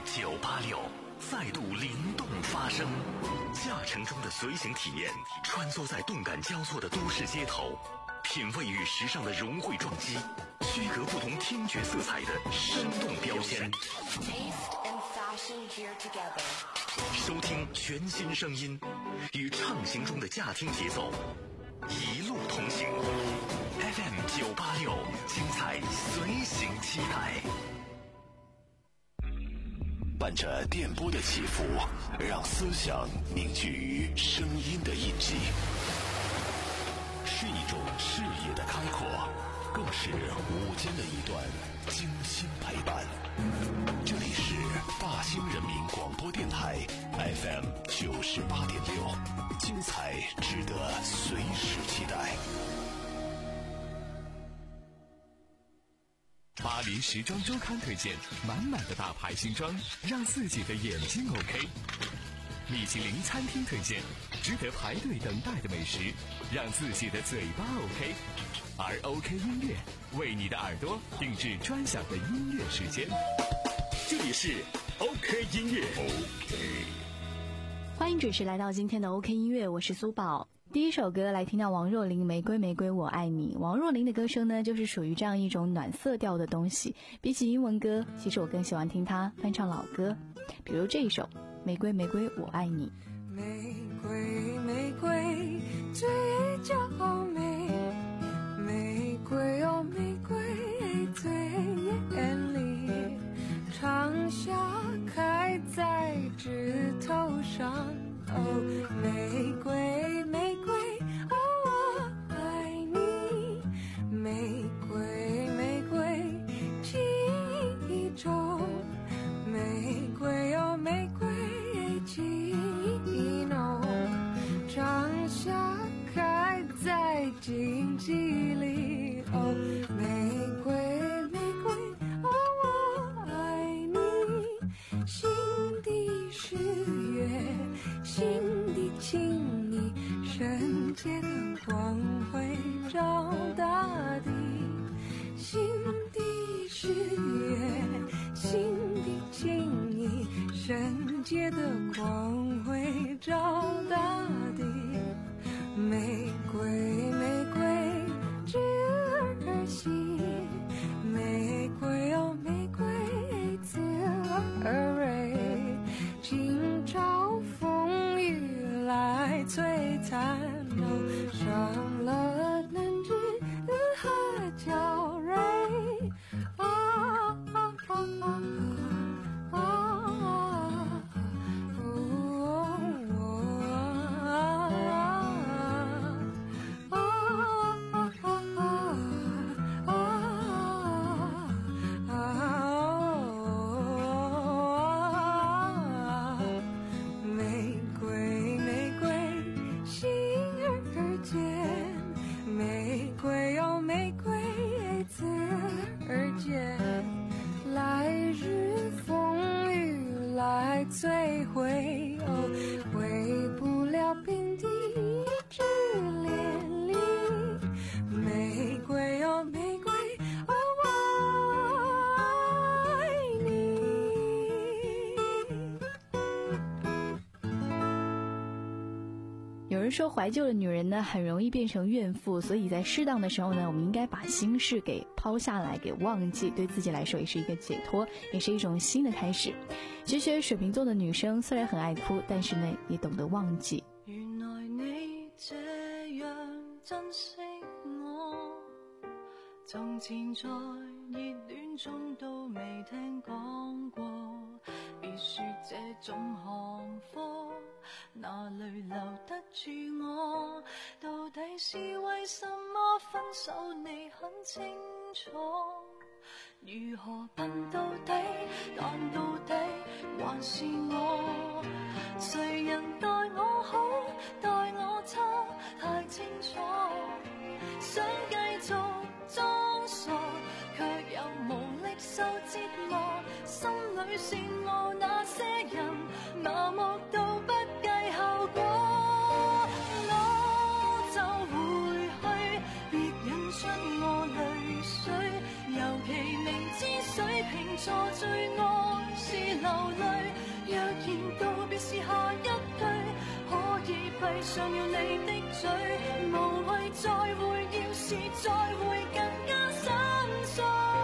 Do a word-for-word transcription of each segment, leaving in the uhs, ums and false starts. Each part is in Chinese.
九八六再度灵动发声，驾乘中的随行体验，穿梭在动感交错的都市街头，品味与时尚的融汇撞击，区隔不同听觉色彩的生动标签。收听全新声音，与畅行中的驾听节奏，一路同行。F M 九八六，精彩随行期待。伴着电波的起伏，让思想凝聚于声音的印记，是一种视野的开阔，更是午间的一段精心陪伴。这里是大兴人民广播电台 F M 九十八点六，精彩值得随时期待。 巴黎时装周刊推荐满满的大牌新装，让自己的眼睛 OK。米其林餐厅推荐值得排队等待的美食，让自己的嘴巴 OK。而 OK 音乐为你的耳朵定制专享的音乐时间。 这里是 OK 音乐 OK， 欢迎准时来到今天的 OK 音乐，我是苏宝。第一首歌来听到王若琳《玫瑰玫瑰我爱你》。王若琳的歌声呢，就是属于这样一种暖色调的东西。比起英文歌，其实我更喜欢听她翻唱老歌，比如这一首《玫瑰玫瑰我爱你》。 玫瑰玫瑰最娇美，玫瑰哦玫瑰最艳丽，长夏开在枝头上。哦，玫瑰玫瑰哦我爱你，玫瑰玫瑰记忆中，玫瑰哦玫瑰记忆浓，长夏开在荆棘里。哦，玫瑰玫瑰哦我爱你，心底是月，心底请你，圣洁的光辉照大地。心底是月，心底请你，圣洁的光辉照大地。玫瑰玫瑰枝儿细，玫瑰哦玫瑰刺儿蕊，今朝风雨来摧残，哦，伤了嫩枝和娇蕊。啊啊啊啊啊啊摧毁，哦，毁不了平地之连理。玫瑰哦玫瑰哦我爱你。 有人说怀旧的女人呢很容易变成怨妇，所以在适当的时候呢，我们应该把心事给抛下来，给忘记，对自己来说也是一个解脱，也是一种新的开始。学学水瓶座的女生虽然很爱哭，但是呢也懂得忘记。 原來你這樣珍惜我，從前在熱戀中都未聽講過，別說這種行貨哪裏留得住我，到底是為什麼分手你很清楚，如何笨到底，但到底還是我，誰人待我好待我差太清楚，想繼續裝傻卻又無力受折磨，心裏羨慕那些人麻木到不計後果，我就回去別引出我淚水，尤其明知水瓶座最愛是流淚。 闭上了你的嘴，無謂再會，要是再會更加心碎。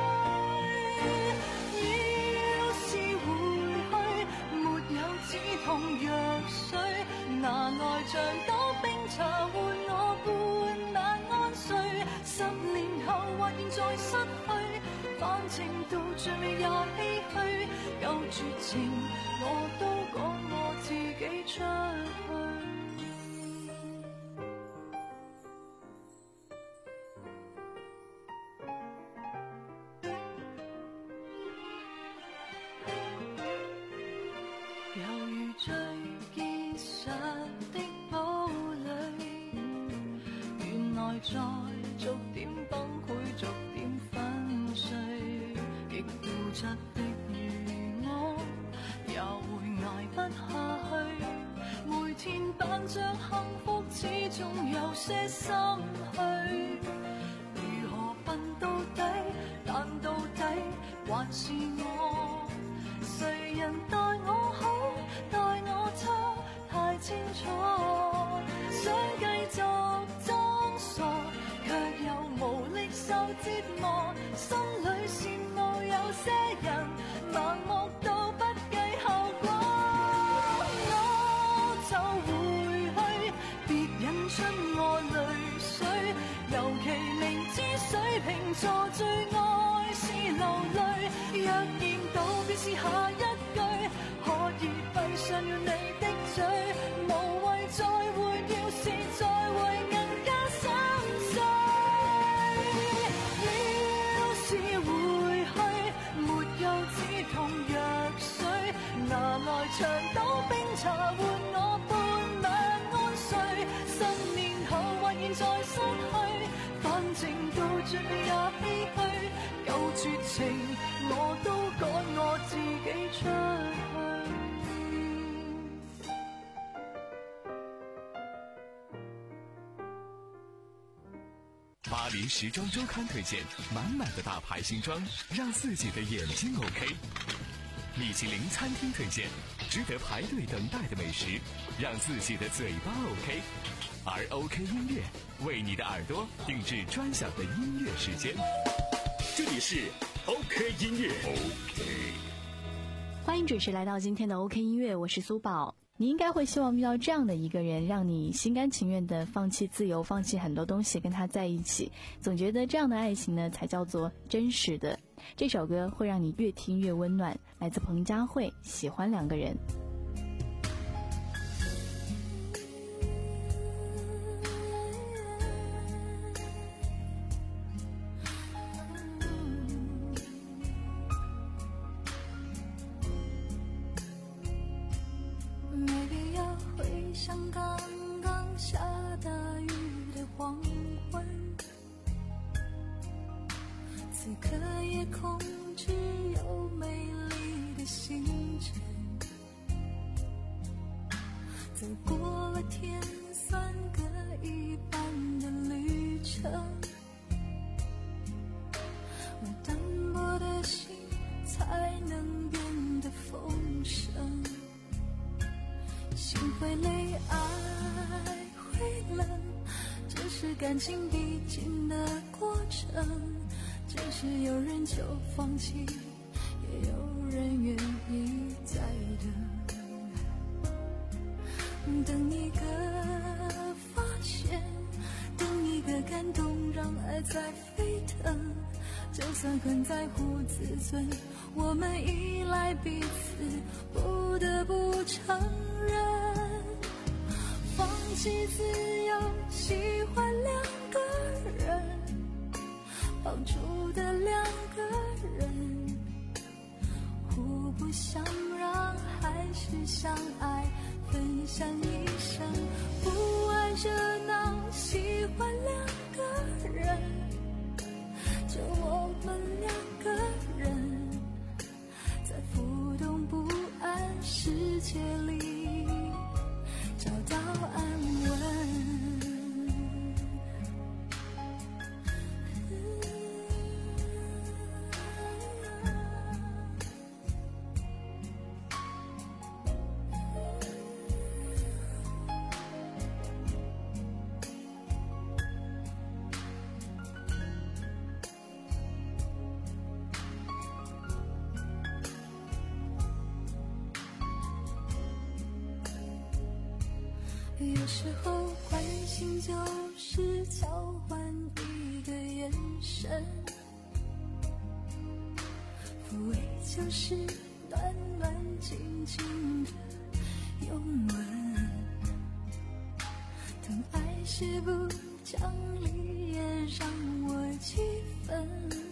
要是回去，沒有止痛藥水，拿來像朵冰茶換我半晚安睡。十年後或現在失去，反正到最尾也唏噓。夠絕情，我都趕我自己出去。猶如最結實的堡壘，原來在逐點崩潰，逐點粉碎，極固執的如我，也會捱不下去。每天扮着幸福，始終有些心虛。如何笨到底？但到底還是我。誰人待我好，待我差，太清楚。想繼續裝傻，卻又無力受折磨。心裏羨慕有些人，盲目到不計後果。我就回去，別引出我淚水。尤其明知水瓶座最愛是流淚，若見到便是下一句，可以閉上了你的嘴，無謂再會，要是再會更加心碎。要是回去，沒有止痛藥水，拿來長島冰茶換我半晚安睡。十年後或現在失去，反正到最尾也唏噓。夠絕情，我都趕我自己出去。 巴黎時裝週刊推薦滿滿的大牌新裝，讓自己的眼睛 OK。米其林餐廳推薦值得排隊等待的美食，讓自己的嘴巴 OK。而 OK 音樂為你的耳朵定制專享的音樂時間。這裡是 OK 音樂 OK。 歡迎準時來到今天的 OK 音樂，我是蘇寶。你應該會希望遇到這樣的一個人，讓你心甘情願地放棄自由，放棄很多東西跟他在一起，總覺得這樣的愛情呢才叫做真實的。這首歌會讓你越聽越溫暖，來自彭佳慧，《喜歡兩個人》。 像剛剛下大雨的黃昏，此刻夜空只有美麗的星辰，走過了天算各一半的旅程，我單薄的心才能變得豐盛。心會累，愛會冷，這是感情必經的過程。只是有人就放棄，也有人願意再等，等一個發現，等一個感動，讓愛再飛騰。就算很在乎自尊，我們依賴彼此，不得不承認，放棄自由，喜歡兩個人，綁住的兩個人，互不相讓，還是相愛，分享一生，不愛熱鬧，喜歡兩個人，就我們兩個人，在浮動不安世界裡找到安穩。 有时候关心就是交换一个眼神，抚慰就是暖暖静静的拥吻，疼爱是不讲理也让我气愤，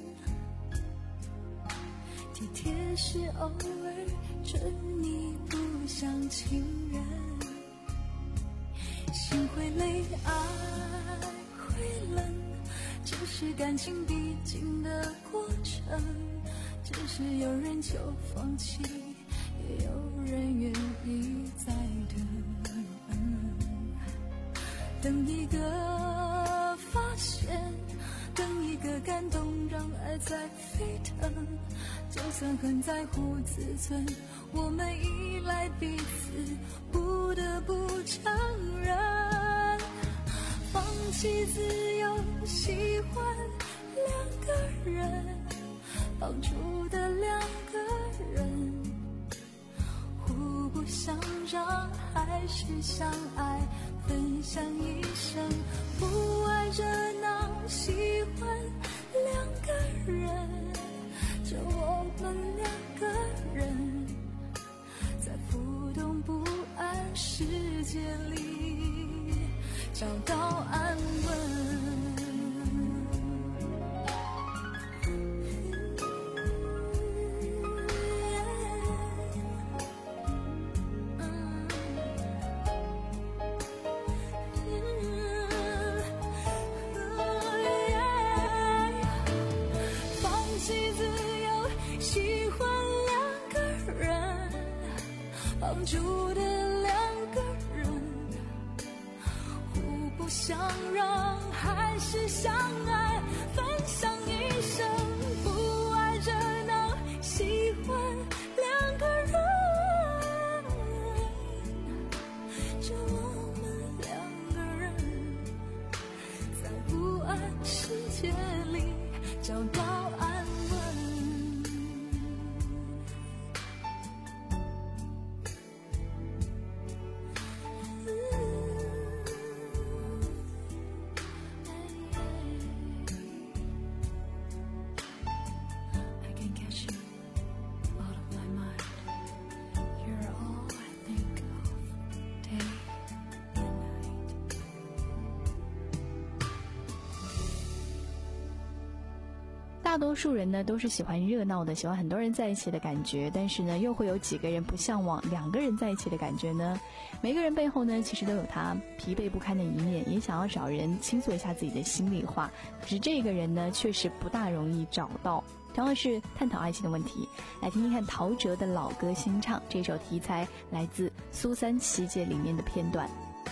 体贴是偶尔准你不像情人，心会累，爱会冷，这是感情必经的过程，只是有人就放弃，也有人愿意再等，等一个发现，等一个感动，让爱在沸腾，就算很在乎自尊，我们依赖彼此，不得不承认，放弃自由，喜欢两个人，绑住的两个人，互不相让，还是相爱，分享一生，不爱热闹，喜欢两个人，就我们两个人，在浮动不安世界里找到安稳。绑住的两个人，互不相让，还是相爱，分享一生，不爱热闹，喜欢两个人，就我们两个人，在不安世界里找到安稳。 大多数人呢都是喜欢热闹的，喜欢很多人在一起的感觉，但是呢又会有几个人不向往两个人在一起的感觉呢？每个人背后呢其实都有他疲惫不堪的一面，也想要找人倾诉一下自己的心里话，只是这个人呢确实不大容易找到。同样是探讨爱情的问题，来听听看陶喆的老歌新唱，这首题材来自苏三七姐里面的片段。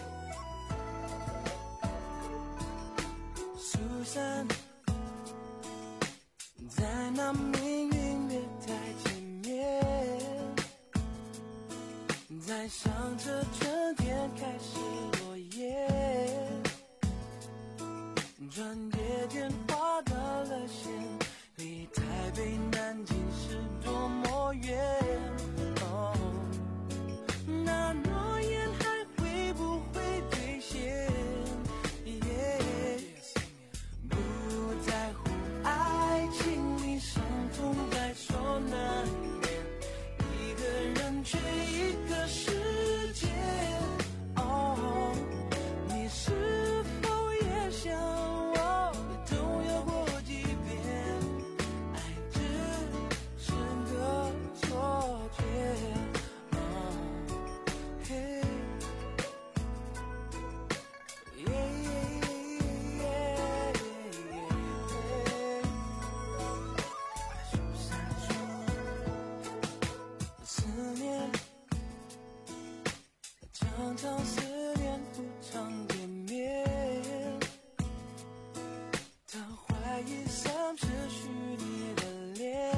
苏三在那命运月台前面，在想着春天开始落叶，转夜电话到了线，离台北南京是多么远，哦，那诺言还会不会兑现？不在乎爱情里伤痛在所难免，一个人却一个世界，哦，你是否也像我也动摇过几遍，爱只是个错觉，哦，嘿，耶耶耶耶耶，数三数思念，常常思念不常见面，他怀疑三持续你的脸，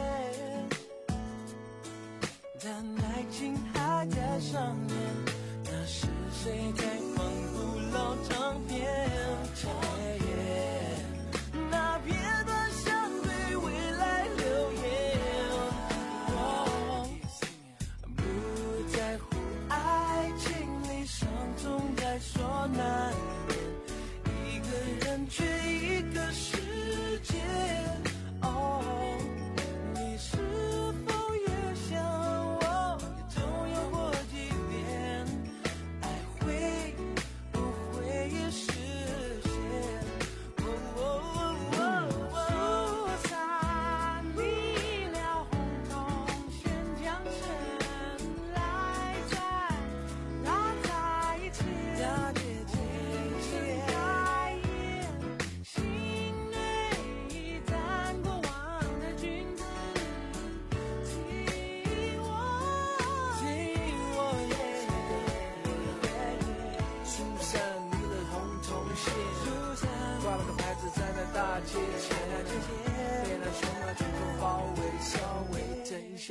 但爱情还在上演，那是谁在反复老唱片？那片段像对未来留言，哦，不在乎爱情里伤痛在说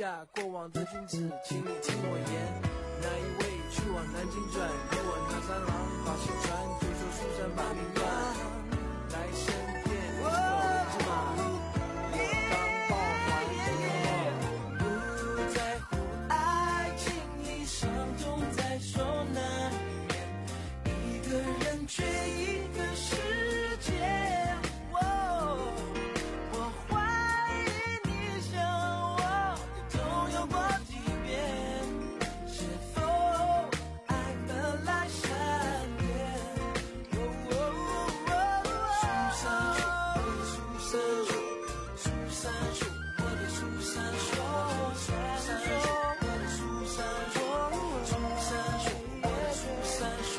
下过往的君子，请你听我言。那一位去往南京转，由我拿三郎把信传，就说书山把命断，来生殿走之马，我当报还我，不在乎爱情已伤痛在所难免，一个人却一个世界。哦，我怀疑你像我都有过几遍，是否爱本来善变？哦哦哦哦，树山树，我的树山树，树山树，我的树山树，树山树，我的树山树，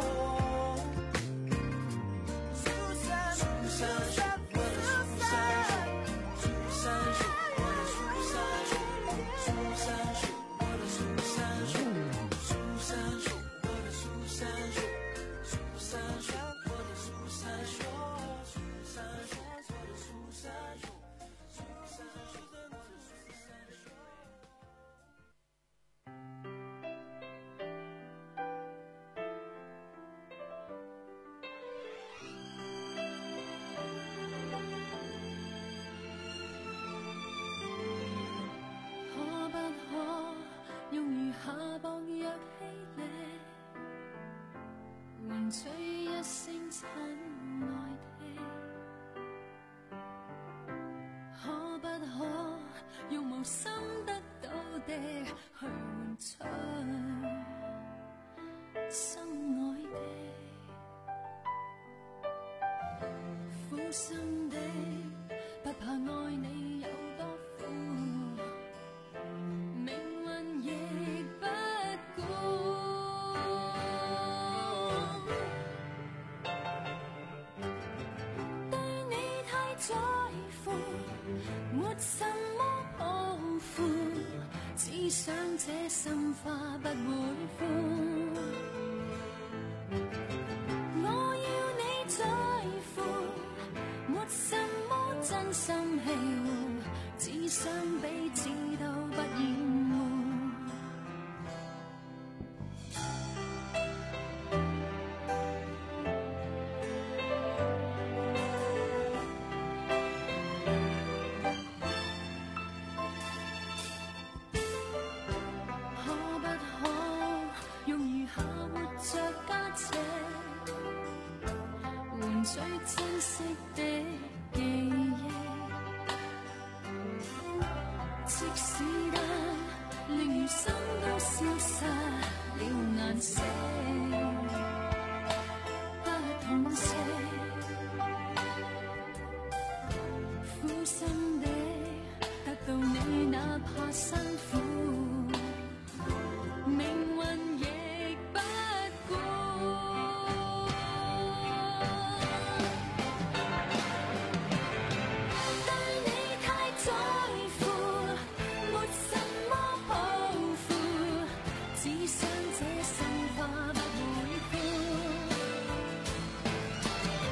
树山树，树山树，我的树山树，树山树，我的树山树，树山树，我的树山树，树山树，我的树山树，树山树，我的树山树，树山树，我的树山树，树山树。 可不可用餘下薄弱氣力，換取一聲親愛的？可不可用無心得到的去換取心愛的？苦心的不怕愛你有多苦，命運亦不顧。對你太在乎，沒什麼抱負，只想這心花不會枯。我要你在乎，沒什麼真心氣護，只想彼此都不厭惡。可不可用餘下活着加尺，換取珍惜的記憶？即使得令餘生都消失了顏色，不痛惜，苦心的得到你，哪怕辛苦，命運亦不顧。對你太在乎，沒什麼抱負，只想這心花不會枯。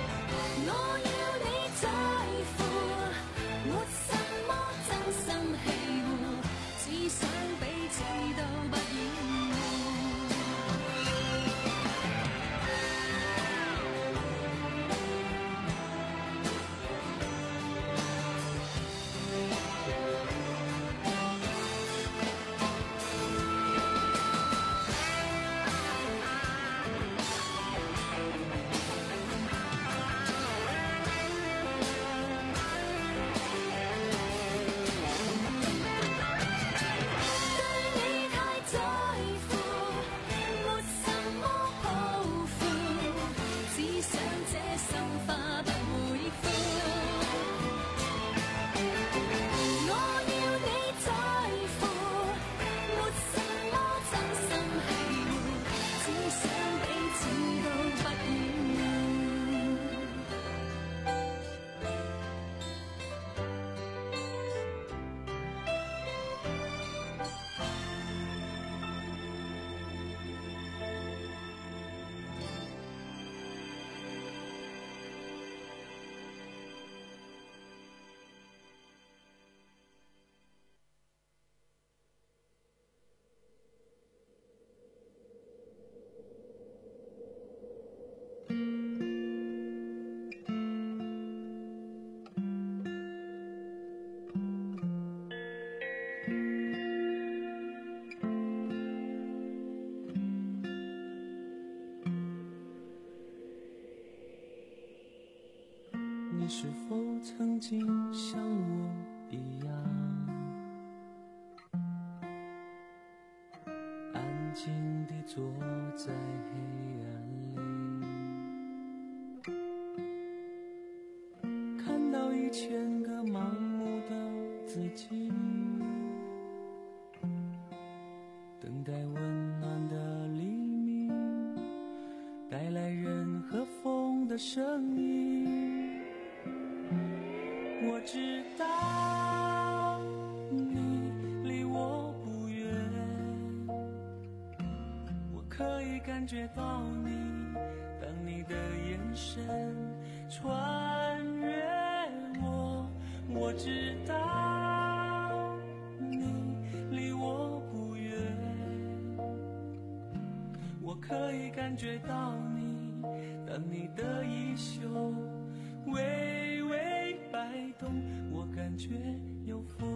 静地坐在黑暗里，看到一千个盲目的自己，等待温暖的黎明，带来人和风的声音。我知道你离我不远，我可以感觉到你，当你的眼神穿越我。我知道你离我不远，我可以感觉到你，当你的衣袖微微摆动，我感觉有风。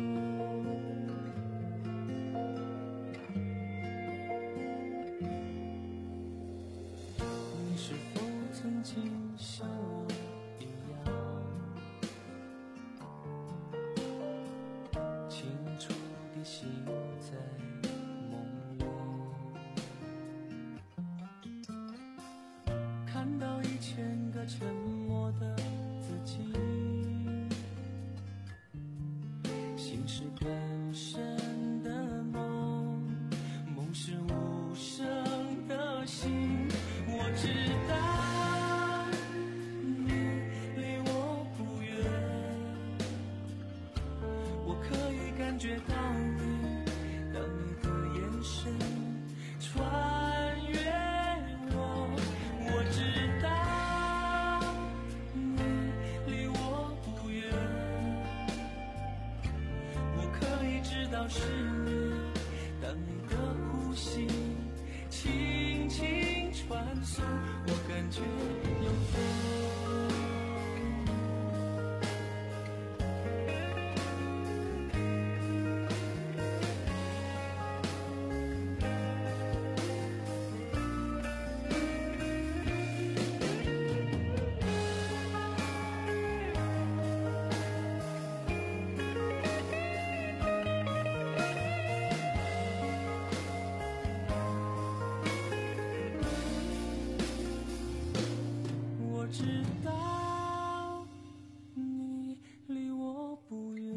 你是否曾经像我一样，清楚地醒在梦里，看到一千个沉默的自己，心是更深的梦，梦是无声的心。我知道你离我不远，我可以感觉到你，当你的眼神穿越我。我知道你离我不远，我可以知道是你，当你的呼吸轻轻传送，我感觉有风。我知道你离我不远，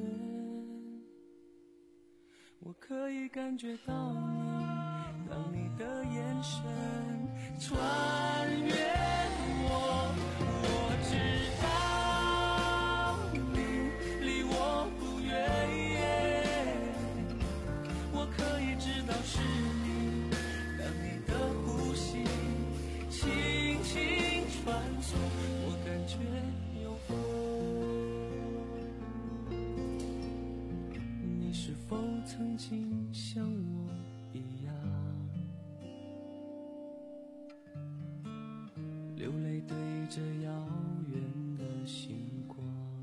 我可以感觉到你，当你的眼神穿越我。我知道你离我不远，我可以知道是你，当你的呼吸轻轻传送，我感觉有风。你是否曾经像我一样，流泪对着遥远的星光，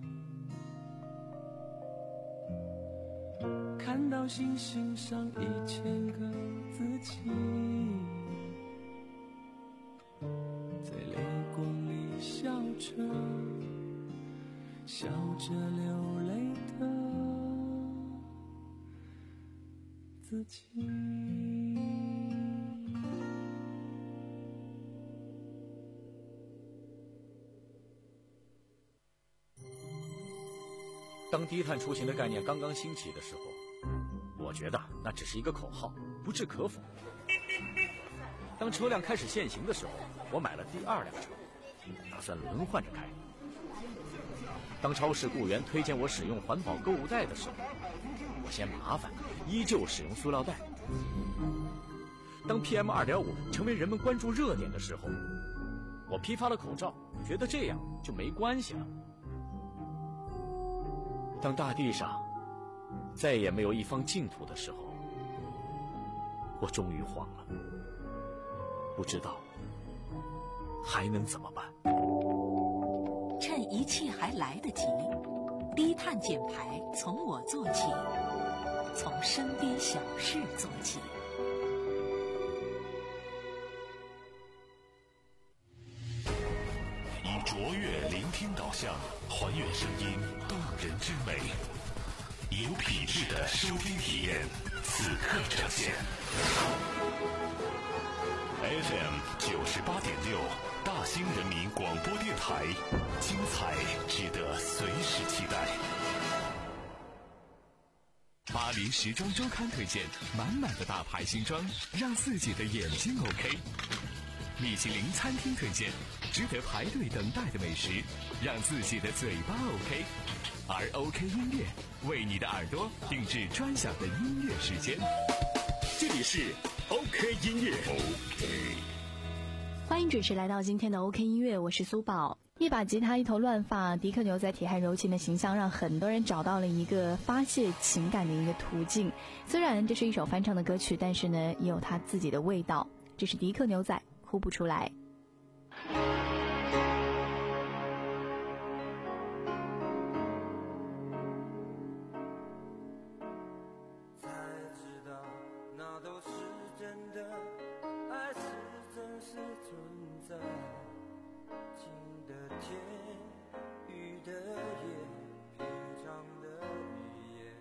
看到星星上一千个自己，在泪光里笑着笑着流泪的自己。 当低碳出行的概念刚刚兴起的时候，我觉得那只是一个口号，不置可否。当车辆开始限行的时候，我买了第二辆车，打算轮换着开。当超市雇员推荐我使用环保购物袋的时候，我嫌麻烦，依旧使用塑料袋。当 P M 二点五 成为人们关注热点的时候，我批发了口罩，觉得这样就没关系了。当大地上再也没有一方净土的时候，我终于慌了，不知道还能怎么办。 趁一切还来得及，低碳减排从我做起，从身边小事做起。 以卓越聆听导向，还原声音动人之美，有品质的收听体验，此刻呈现。 F M 九十八点六，大兴人民广播电台，精彩值得随时期待。 巴黎时装周刊推荐，满满的大牌新装，让自己的眼睛 OK。米其林餐厅推荐，值得排队等待的美食，让自己的嘴巴 OK。而 OK 音乐为你的耳朵定制专享的音乐时间。 这里是 OK 音乐 OK。 欢迎准时来到今天的 OK 音乐，我是苏宝。一把吉他，一头乱发，迪克牛仔铁汉柔情的形象让很多人找到了一个发泄情感的一个途径。虽然这是一首翻唱的歌曲，但是呢也有它自己的味道。这是迪克牛仔，哭不出来。 才知道那都是真的，爱是真实存在，晴的天，雨的夜，平常的语言。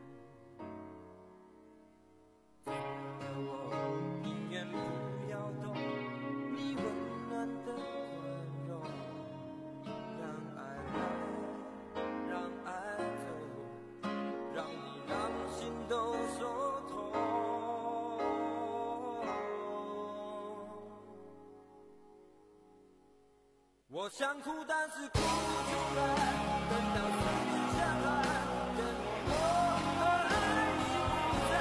听了我宁愿不要懂你温暖的宽容，让爱来，让爱走，让你让心都说痛。我想哭，但是哭不出来，等到思念相爱，跟我和爱已不在，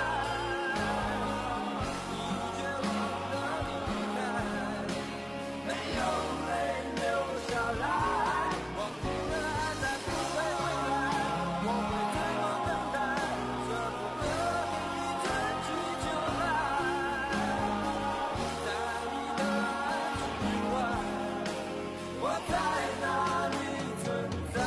你绝望的离开，没有泪流下来，忘记了爱再不会回来，我会怎么等待，舍不得你春去秋来，在你的爱之外，我在哪里存在？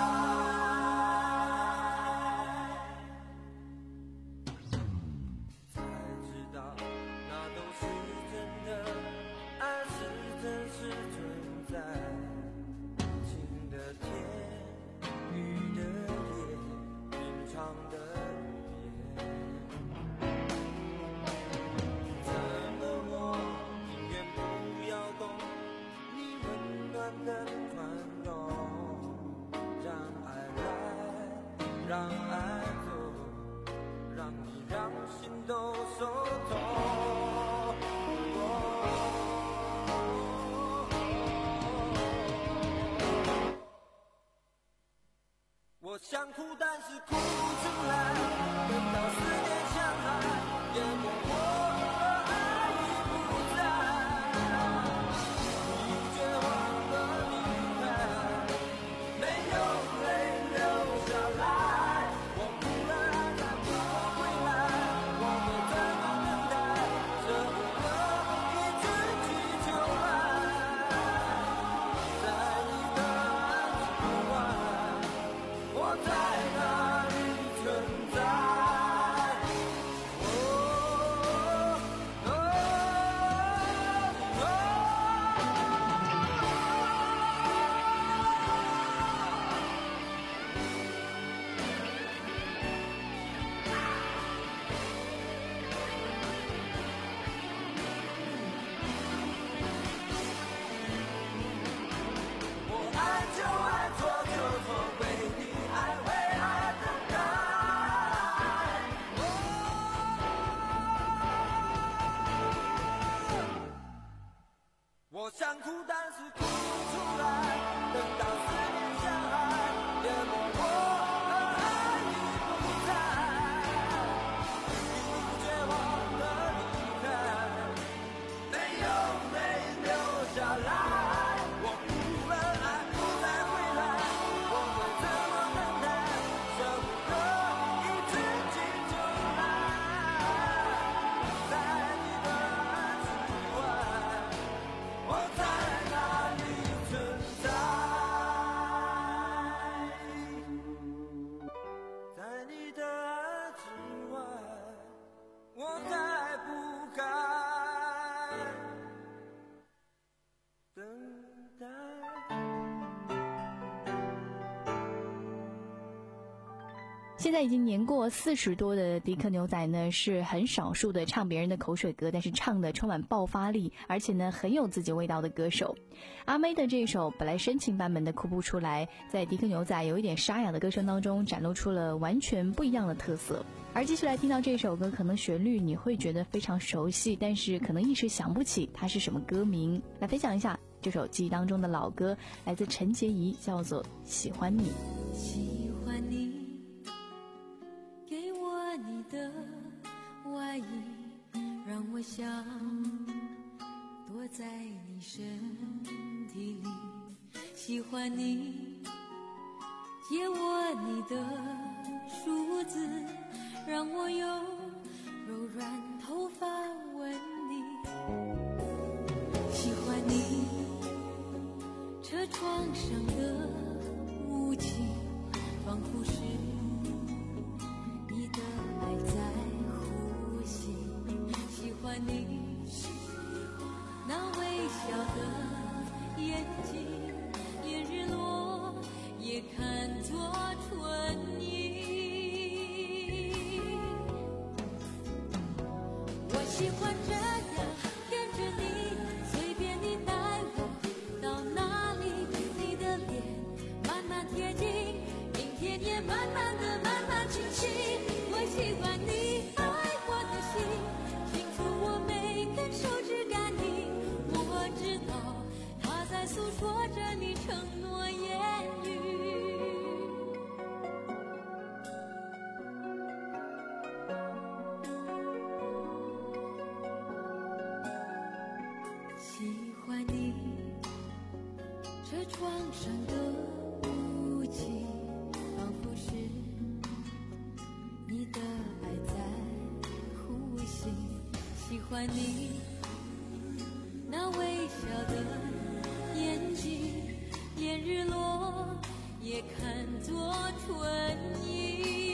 才知道那都是真的，爱是真实存在。晴的天，雨的夜，平常的语言。怎么我宁愿不要懂你温暖的宽容，让爱来，让爱走，让你让心都受痛。我想哭，但是哭不出来，等到思念相爱，淹没我和爱已不在，你绝望的离开，没有泪流下来，我哭了爱再不会回来，我会怎么等待，舍不得一直去求爱，在你的爱之外，我在哪里存在？ 现在已经年过四十多的迪克牛仔呢，是很少数的唱别人的口水歌，但是唱的充满爆发力，而且呢很有自己味道的歌手。阿妹的这一首本来深情版本的哭不出来，在迪克牛仔有一点沙哑的歌声当中展露出了完全不一样的特色。而继续来听到这首歌，可能旋律你会觉得非常熟悉，但是可能一时想不起它是什么歌名。来分享一下这首记忆当中的老歌，来自陈洁仪，叫做《喜欢你》。 喜欢你，给我你的外衣，让我想躲在你身体里。喜欢你，借我你的梳子，让我用柔软头发吻你。喜欢你，车窗上的雾气，仿佛是你的爱在呼吸。喜欢你那微笑的眼睛，连日落也看作春意。我喜欢这样跟着你，随便你带我到哪里，你的脸慢慢贴近，明天也慢慢的慢慢清晰。我喜欢你爱我的心，清楚我每根手指感应。我知道它在诉说着你承诺言语。喜欢你车窗上的雾气，仿佛是你的爱在呼吸。喜欢你那微笑的眼睛，连日落也看作春意。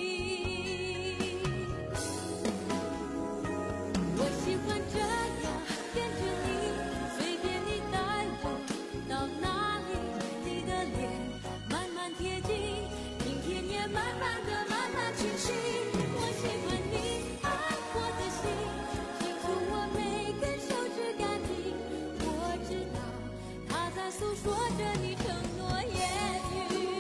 我喜欢这样跟着你，随便你带我到哪里，你的脸慢慢贴近，明天也慢慢的慢慢清晰。我喜欢你爱我的心，清楚我每根手指感应。我知道它在诉说着你承诺言语。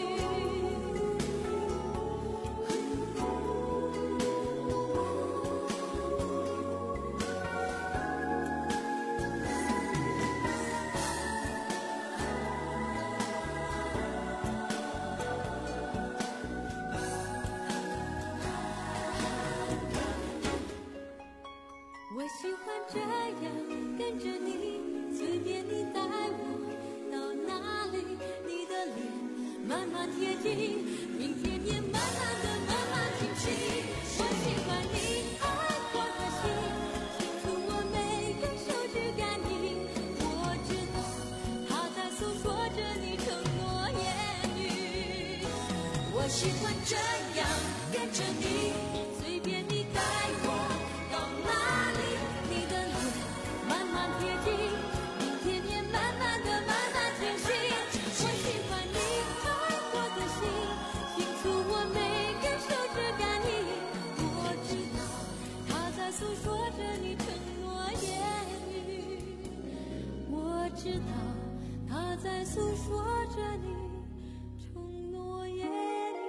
我喜欢这样跟着你，随便你带我到哪里，你的脸慢慢贴近，明天也慢慢的慢慢清晰。我喜欢你爱我的心，清楚我每根手指感应。我知道它在诉说着你承诺言语。我喜欢这样跟着你，随便你带我到哪里，你的脸慢慢贴近，明天也慢慢的慢慢清晰。我喜欢你爱我的心，清楚我每根手指感应。我知道它在诉说着你承诺言语。我知道它在诉说着你承诺言语。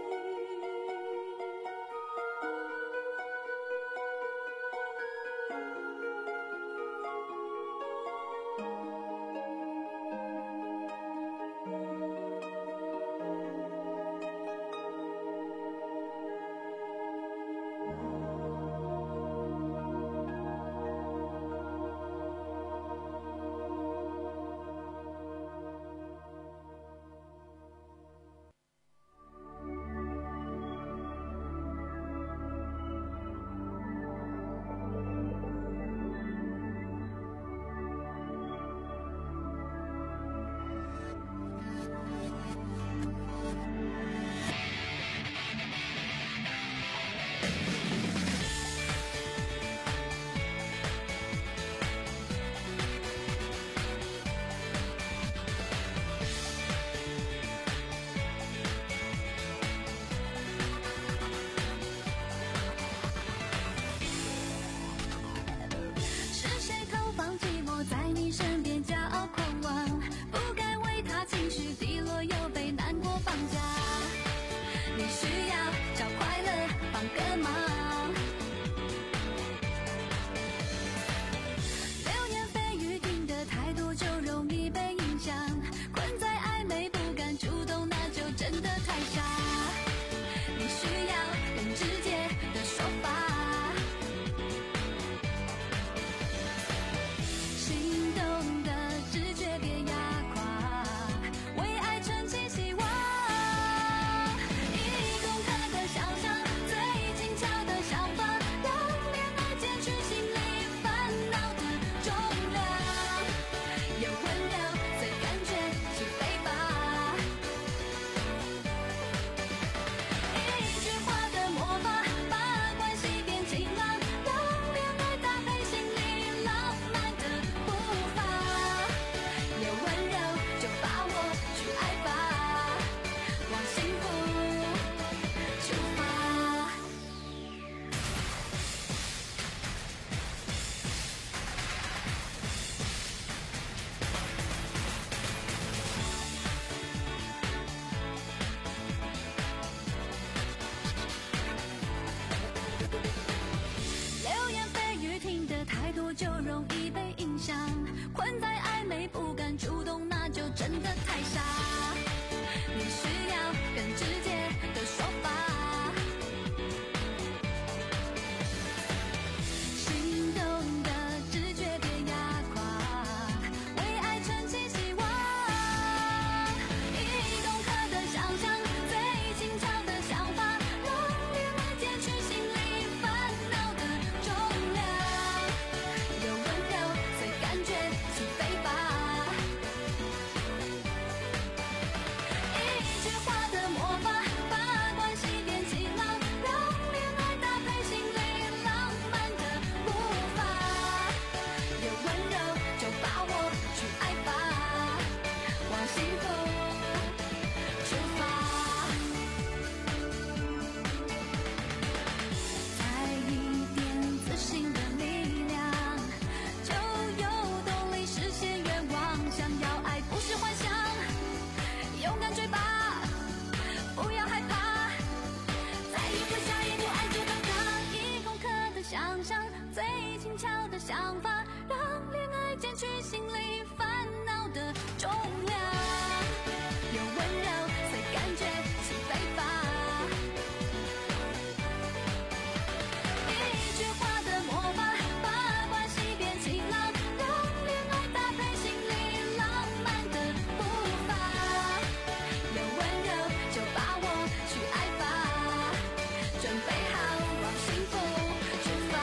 我就容易被影响，困在暧昧不敢主动，那就真的太傻。你需要更直接的说法，心动的直觉别压垮，为爱撑起希望。一公克的想象，最轻巧的想法，让恋爱减去心里烦恼的重量。有温柔随感觉起飞吧，一句话的魔法，把关系变晴朗，让恋爱搭配心里浪漫的步伐。有温柔就把我去爱吧，往幸福出发。再一点自信的力量，就有动力实现愿望。想要爱不是幻想，勇敢追吧，不要害怕。再一步下一步，爱就到达。一公克的想象，最轻巧的想法，让恋爱减去心里烦恼的重量。有温柔随感觉起飞吧，一句话的魔法，把关系变晴朗，让恋爱搭配心里浪漫的步伐。有温柔就把我去爱吧，准备好往幸福出发。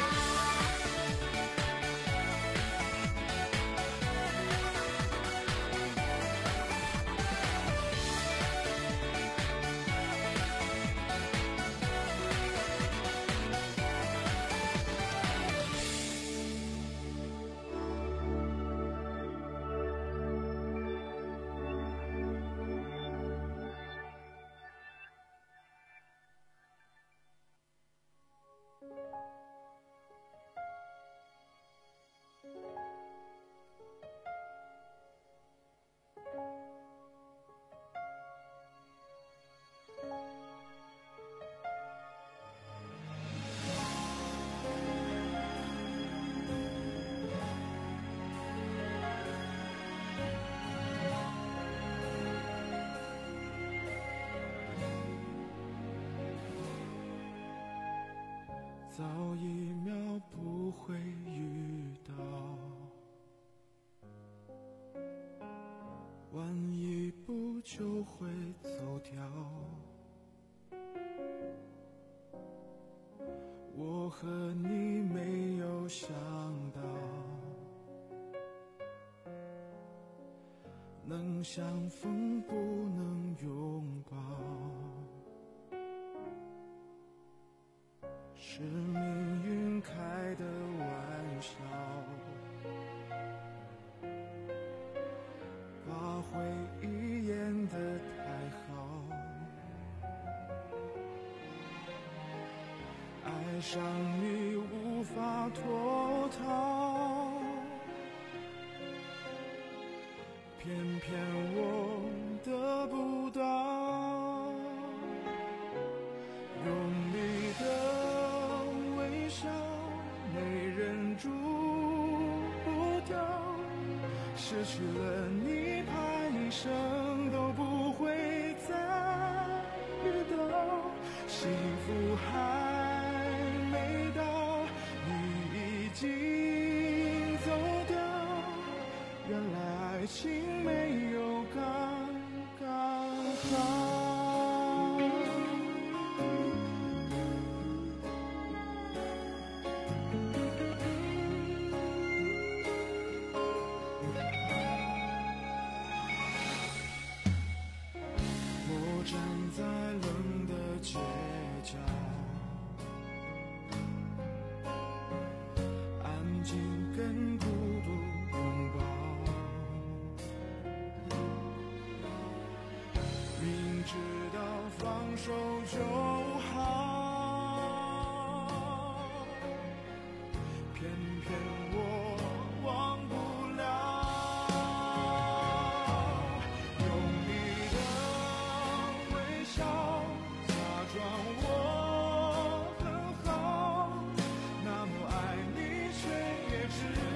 早一秒不会遇到，晚一步就会走掉。我和你没有想到，能相逢不能拥抱，是命运开的玩笑，把回忆演得太好，爱上你无法脱逃，偏偏我得不到，用你的微笑没忍住不掉，失去了你怕一生都不会再遇到，幸福还没到，你已经走掉，原来爱情没有刚刚好。我站在冷的街角，安静跟孤独拥抱，明知道放手就好，偏偏我忘不了，用你的微笑假装我很好，那么爱你却也只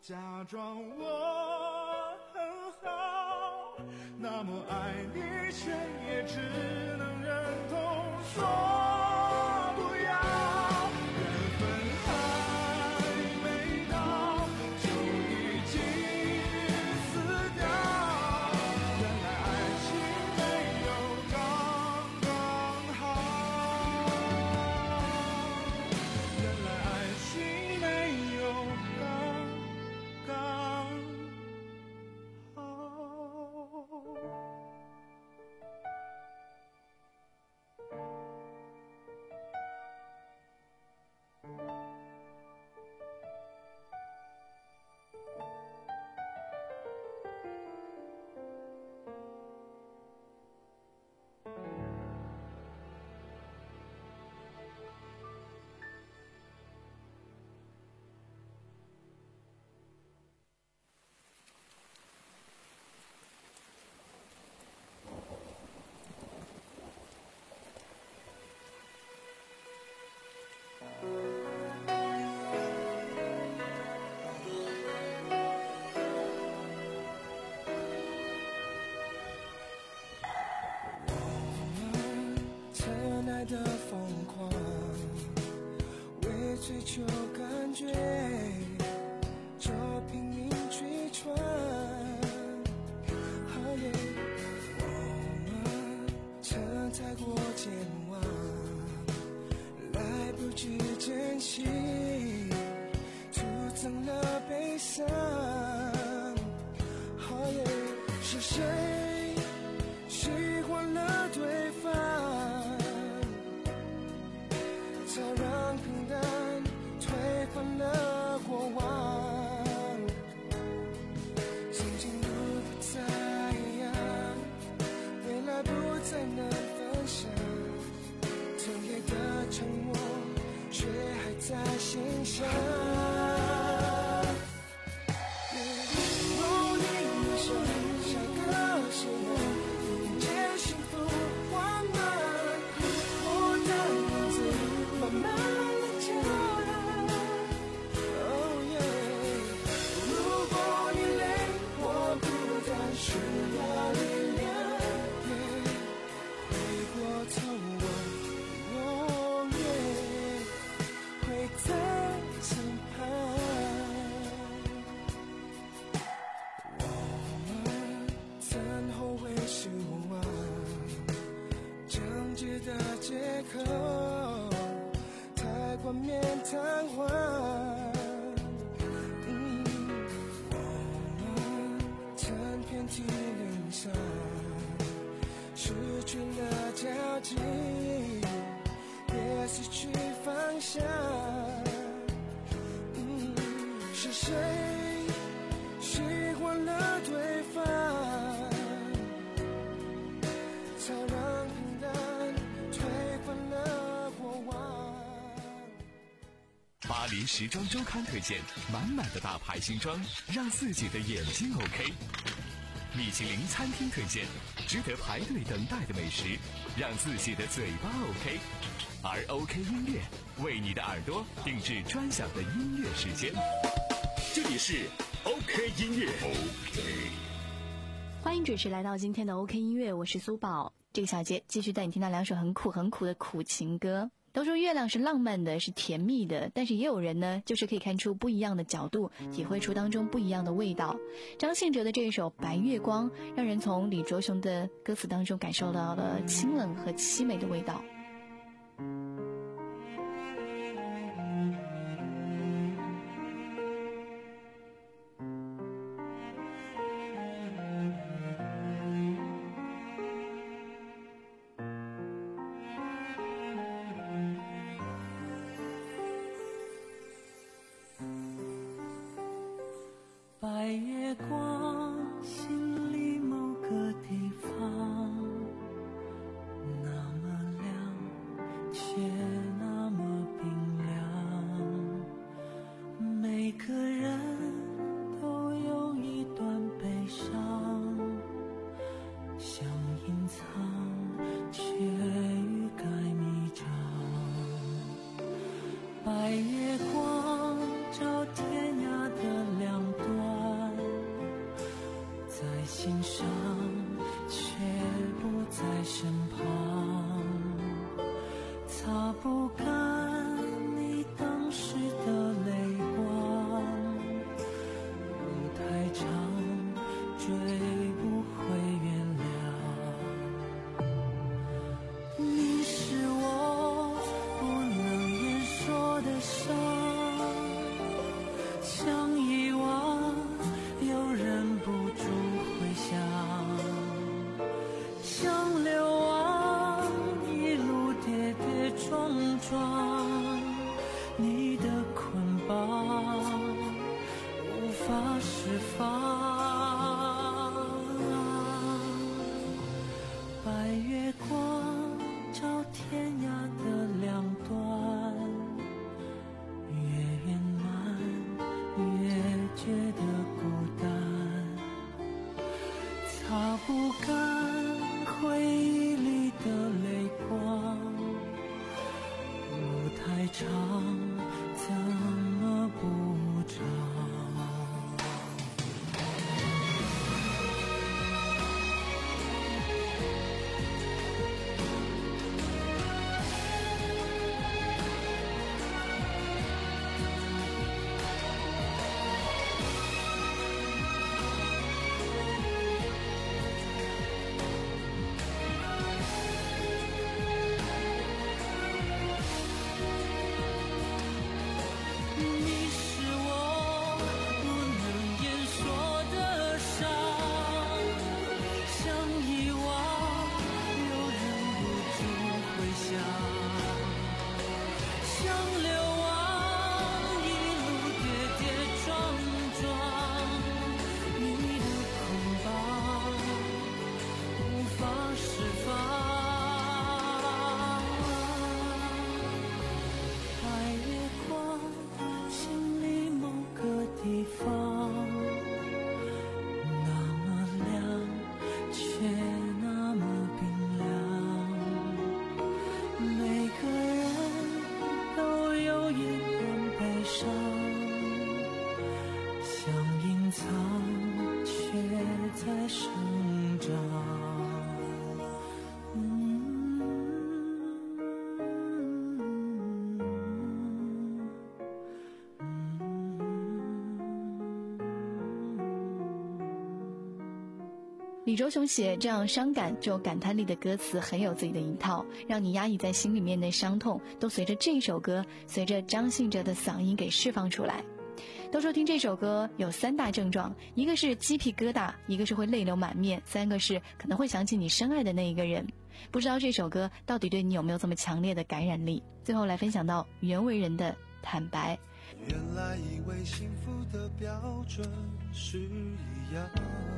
假装我很好，那么爱你，却也只能忍痛说不要。缘分还没到，就已经死掉。原来爱情没有刚刚好，原来爱情没有刚刚好。 曾爱的疯狂，为追求感觉就拼命去闯。好耶，我曾太过健忘，来不及珍惜，徒增了悲伤。好耶，是谁喜欢了对方，才让平淡推翻了过往。曾经路不再一样，未来不再能分享，曾夜的沉默却还在心上。梦里你说像个希望，迎接幸福缓慢，我的名字慢慢地叫。Oh yeah， 如果你累，我孤单需要力量。Yeah， 回过头望，永远会在身旁。曾后悔失望，将就的借口太冠冕堂皇。嗯，我曾遍体鳞伤，失去了交集，也失去方向。嗯，是谁喜欢了对方，才让平淡推翻了过往。 巴黎时装周刊推荐满满的大牌新装，让自己的眼睛 OK。米其林餐厅推荐值得排队等待的美食，让自己的嘴巴 OK。而 OK 音乐为你的耳朵定制专享的音乐时间。这里是 OK 音乐 OK。 欢迎准时来到今天的 OK 音乐，我是苏宝。这个小节继续带你听到两首很苦很苦的苦情歌。都说月亮是浪漫的，是甜蜜的，但是也有人呢，就是可以看出不一样的角度，体会出当中不一样的味道。张信哲的这一首《白月光》，让人从李卓雄的歌词当中感受到了清冷和凄美的味道。 白月光，心里某个地方，那么亮， 在心上，却不在身旁，擦不干你当时的泪光，路太长，追不回原谅。你是我不能言说的伤，想遗忘又忍不住回想，想流亡一路跌跌撞撞，你的捆绑无法释放。白月光照天涯的两端，越圆满越觉得孤单，擦不干回忆里的泪光，路太长怎么不长。你是我不能言说的伤，想遗忘又忍不住回想，想流亡一路跌跌撞撞，你的捆绑无法释放。白月光心里某个地方，那么亮却那么冰凉，每个人都有一点悲伤，想隐藏却在生长。嗯李周雄写这样伤感就感叹力的歌词很有自己的一套，让你压抑在心里面的伤痛都随着这首歌，随着张信哲的嗓音给释放出来。都说听这首歌有三大症状，一个是鸡皮疙瘩，一个是会泪流满面，三个是可能会想起你深爱的那一个人。不知道这首歌到底对你有没有这么强烈的感染力？最后来分享到袁惟仁的坦白。 原来以为幸福的标准是一样，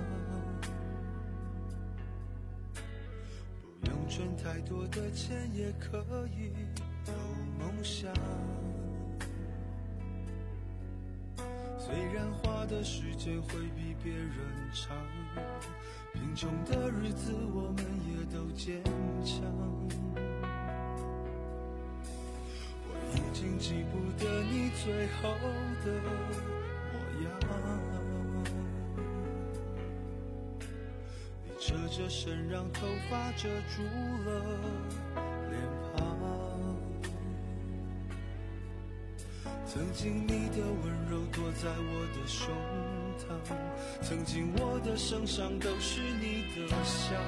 不用赚太多的钱也可以有梦想，虽然花的时间会比别人长，贫穷的日子我们也都坚强，我已经记不得你最后的模样，你侧着身让头发遮住了脸庞，曾经你的温柔躲在我的胸膛，曾经我的身上都是你的香，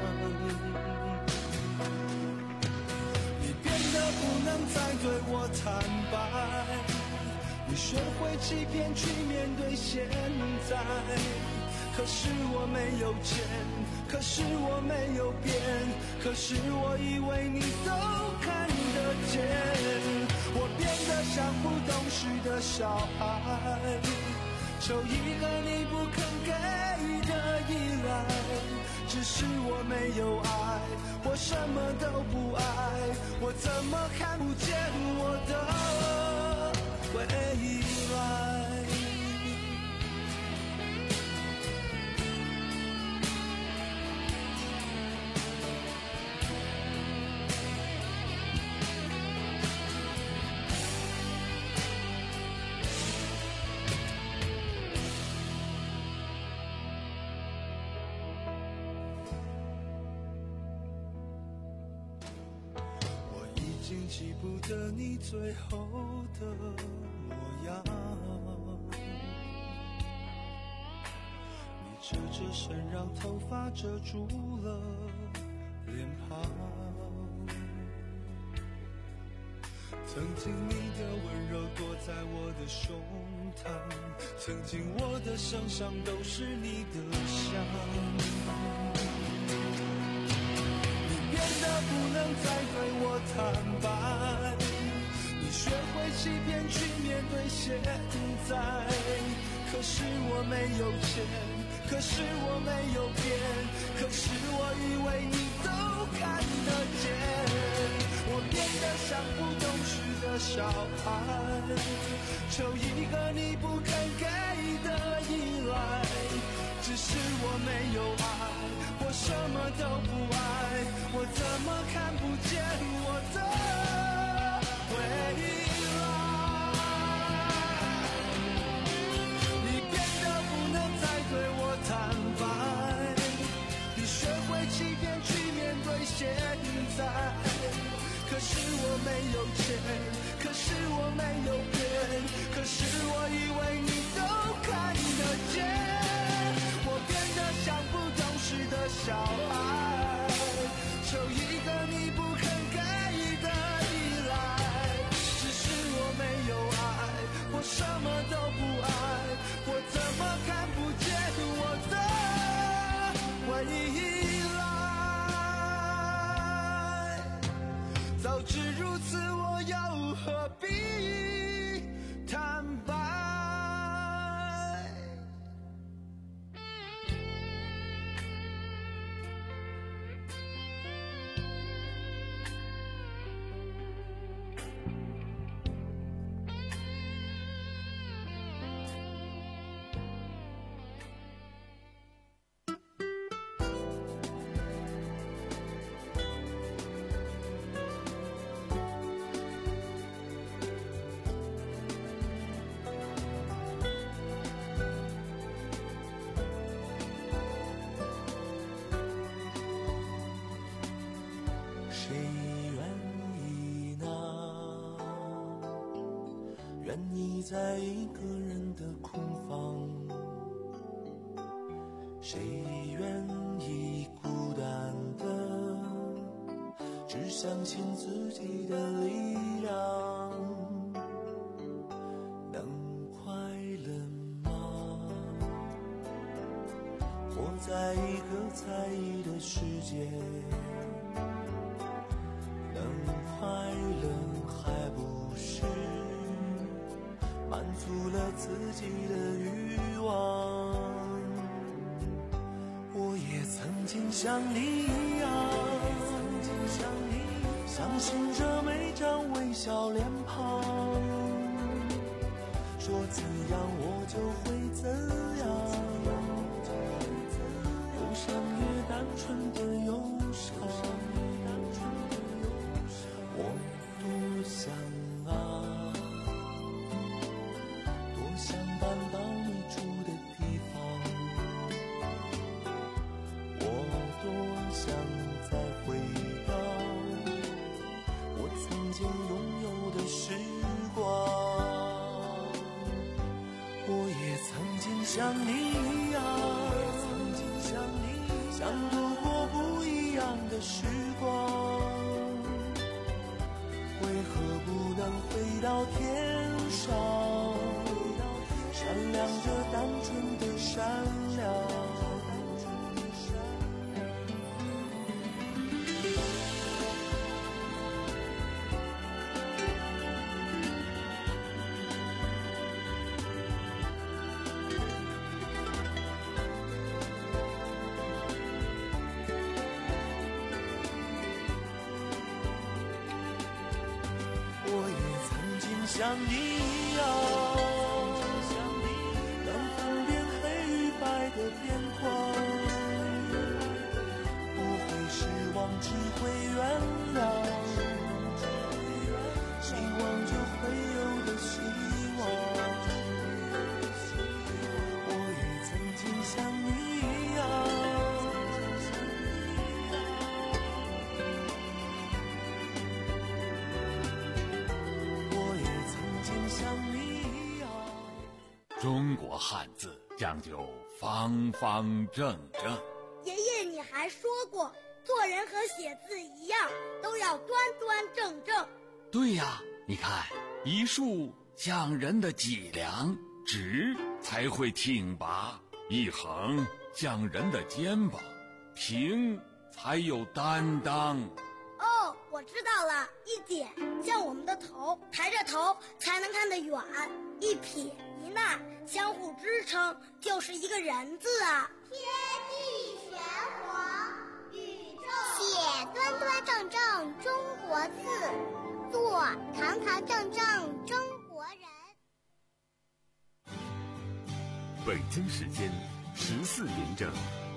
你变得不能再对我坦白，你学会欺骗去面对现在，可是我没有钱，可是我没有变，可是我以为你都看得见，我变得像不懂事的小孩，抽一个你不肯给的依赖，只是我没有爱，我什么都不爱，我怎么看不见我的未来？ 记不得你最后的模样。你侧着身，让头发遮住了脸庞。曾经你的温柔躲在我的胸膛，曾经我的伤伤都是你的香。你变得不能再对我坦白，你学会欺骗去面对现在。可是我没有钱，可是我没有变，可是我以为你都看得见。我变得像不懂事的小孩，求一个你不肯给的依赖。只是我没有爱，我什么都不爱，我怎么看不见我的未来？你变得不能再对我坦白，你学会欺骗去面对现在。可是我没有钱，可是我没有变，可是我以为你都看得见。我变得像不懂事的小孩，求一个你不肯给的依赖。只是我没有爱，我什么都不爱，我怎么看不见我的未来？早知如此，我又何必坦白？谁愿意呢？愿意在一个人的空房？谁愿意孤单的只相信自己的力量？能快乐吗？活在一个在意的世界，能快乐还不是满足了自己的欲望？我也曾经像你一样，相信着每张微笑脸庞，说怎样我就会怎样，多像越单纯的忧伤。我多想啊，多想搬到你住的地方，我多想再回到我曾经拥有的时光。我也曾经像你一样，想度过不一样的时光。为何不能飞到天上，闪亮着单纯的善良？像你一样，能分辨黑与白的边框，不会失望，只会原谅，希望就会有的希望。我也曾经像你一样， 中国汉字讲究方方正正。 爷爷，你还说过，做人和写字一样，都要端端正正。 对呀，你看，一竖讲人的脊梁，直才会挺拔；一横讲人的肩膀，平才有担当。 哦，我知道了，一点像我们的头，抬着头才能看得远；一撇一捺相互支撑，就是一个人字啊。 天地玄黄，宇宙写端端正正中国字，做堂堂正正中国人。 北京时间十四点整。